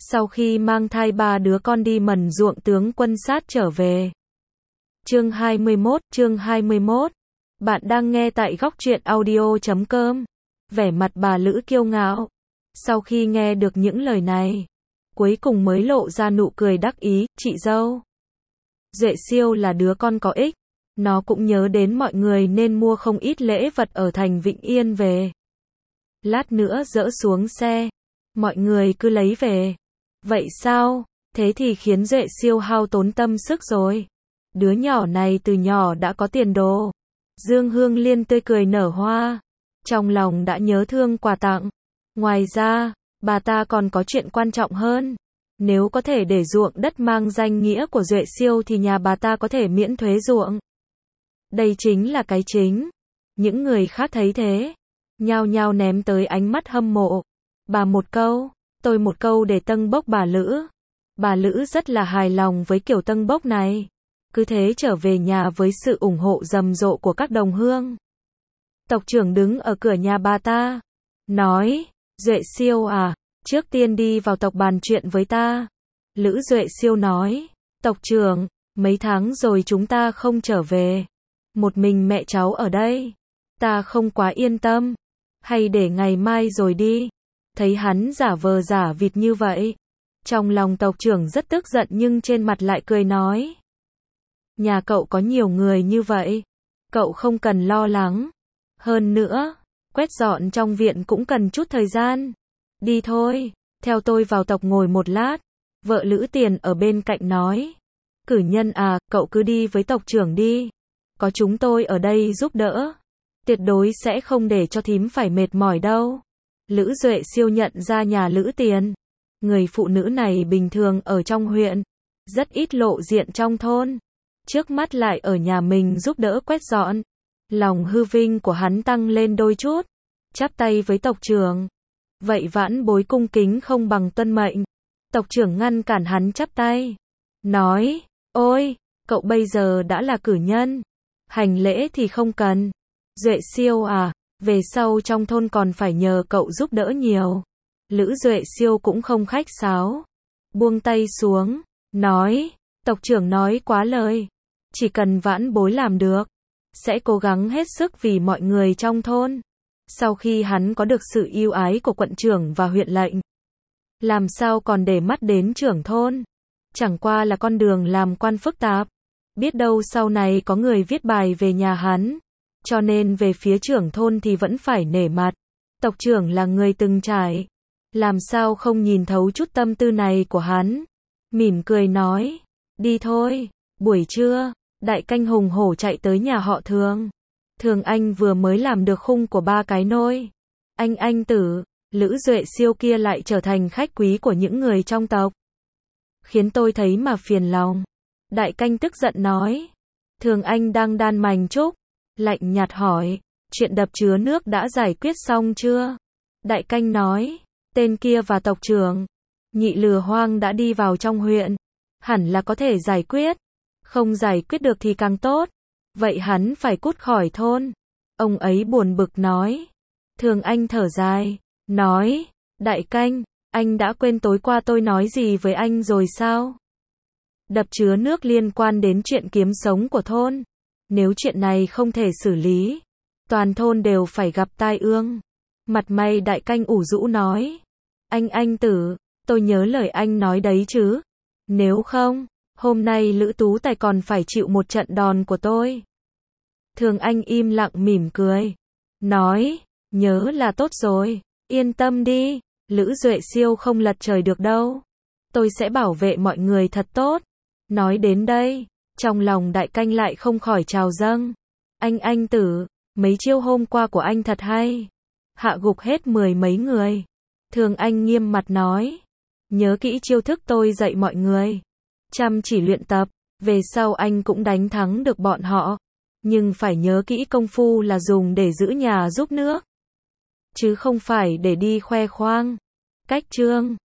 Sau khi mang thai 3 đứa con đi mần ruộng tướng quân sát trở về. Chương 21. Bạn đang nghe tại góc truyện audio.com. Vẻ mặt bà Lữ kiêu ngạo. Sau khi nghe được những lời này, cuối cùng mới lộ ra nụ cười đắc ý, chị dâu. Duệ Siêu là đứa con có ích. Nó cũng nhớ đến mọi người nên mua không ít lễ vật ở thành Vĩnh Yên về. Lát nữa dỡ xuống xe, mọi người cứ lấy về. Vậy sao? Thế thì khiến Duệ Siêu hao tốn tâm sức rồi. Đứa nhỏ này từ nhỏ đã có tiền đồ. Dương Hương Liên tươi cười nở hoa. Trong lòng đã nhớ thương quà tặng. Ngoài ra, bà ta còn có chuyện quan trọng hơn. Nếu có thể để ruộng đất mang danh nghĩa của Duệ Siêu thì nhà bà ta có thể miễn thuế ruộng. Đây chính là cái chính. Những người khác thấy thế, nhao nhao ném tới ánh mắt hâm mộ. Bà một câu, tôi một câu để tâng bốc bà Lữ. Bà Lữ rất là hài lòng với kiểu tâng bốc này. Cứ thế trở về nhà với sự ủng hộ rầm rộ của các đồng hương. Tộc trưởng đứng ở cửa nhà bà ta, nói, Duệ Siêu à, trước tiên đi vào tộc bàn chuyện với ta. Lữ Duệ Siêu nói, tộc trưởng, mấy tháng rồi chúng ta không trở về. Một mình mẹ cháu ở đây. Ta không quá yên tâm. Hay để ngày mai rồi đi. Thấy hắn giả vờ giả vịt như vậy. Trong lòng tộc trưởng rất tức giận nhưng trên mặt lại cười nói. Nhà cậu có nhiều người như vậy. Cậu không cần lo lắng. Hơn nữa, quét dọn trong viện cũng cần chút thời gian. Đi thôi, theo tôi vào tộc ngồi một lát. Vợ Lữ Tiền ở bên cạnh nói. Cử nhân à, cậu cứ đi với tộc trưởng đi. Có chúng tôi ở đây giúp đỡ. Tuyệt đối sẽ không để cho thím phải mệt mỏi đâu. Lữ Duệ Siêu nhận ra nhà Lữ Tiền. Người phụ nữ này bình thường ở trong huyện. Rất ít lộ diện trong thôn. Trước mắt lại ở nhà mình giúp đỡ quét dọn. Lòng hư vinh của hắn tăng lên đôi chút. Chắp tay với tộc trưởng. Vậy vãn bối cung kính không bằng tuân mệnh. Tộc trưởng ngăn cản hắn chắp tay. Nói, ôi, cậu bây giờ đã là cử nhân. Hành lễ thì không cần. Duệ Siêu à, về sau trong thôn còn phải nhờ cậu giúp đỡ nhiều. Lữ Duệ Siêu cũng không khách sáo. Buông tay xuống, nói, tộc trưởng nói quá lời. Chỉ cần vãn bối làm được, sẽ cố gắng hết sức vì mọi người trong thôn. Sau khi hắn có được sự yêu ái của quận trưởng và huyện lệnh, làm sao còn để mắt đến trưởng thôn. Chẳng qua là con đường làm quan phức tạp. Biết đâu sau này có người viết bài về nhà hắn. Cho nên về phía trưởng thôn thì vẫn phải nể mặt. Tộc trưởng là người từng trải. Làm sao không nhìn thấu chút tâm tư này của hắn. Mỉm cười nói. Đi thôi. Buổi trưa, Đại Canh hùng hổ chạy tới nhà họ Thường. Thường Anh vừa mới làm được khung của 3 cái nôi. Anh tử, Lữ Duệ Siêu kia lại trở thành khách quý của những người trong tộc. Khiến tôi thấy mà phiền lòng. Đại Canh tức giận nói. Thường Anh đang đan mành trúc. Lạnh nhạt hỏi. Chuyện đập chứa nước đã giải quyết xong chưa? Đại Canh nói. Tên kia và tộc trưởng Nhị Lừa Hoang đã đi vào trong huyện. Hẳn là có thể giải quyết. Không giải quyết được thì càng tốt. Vậy hắn phải cút khỏi thôn. Ông ấy buồn bực nói. Thường Anh thở dài. Nói. Đại Canh, anh đã quên tối qua tôi nói gì với anh rồi sao? Đập chứa nước liên quan đến chuyện kiếm sống của thôn. Nếu chuyện này không thể xử lý, toàn thôn đều phải gặp tai ương. Mặt mày Đại Canh ủ rũ nói. Anh tử, tôi nhớ lời anh nói đấy chứ. Nếu không, hôm nay Lữ Tú Tài còn phải chịu một trận đòn của tôi. Thường Anh im lặng mỉm cười. Nói, nhớ là tốt rồi, yên tâm đi, Lữ Duệ Siêu không lật trời được đâu. Tôi sẽ bảo vệ mọi người thật tốt. Nói đến đây, trong lòng Đại Canh lại không khỏi trào dâng. Anh tử, mấy chiêu hôm qua của anh thật hay. Hạ gục hết 10 mấy người. Thường Anh nghiêm mặt nói. Nhớ kỹ chiêu thức tôi dạy mọi người. Chăm chỉ luyện tập, về sau anh cũng đánh thắng được bọn họ. Nhưng phải nhớ kỹ công phu là dùng để giữ nhà giúp nước. Chứ không phải để đi khoe khoang. Cách chương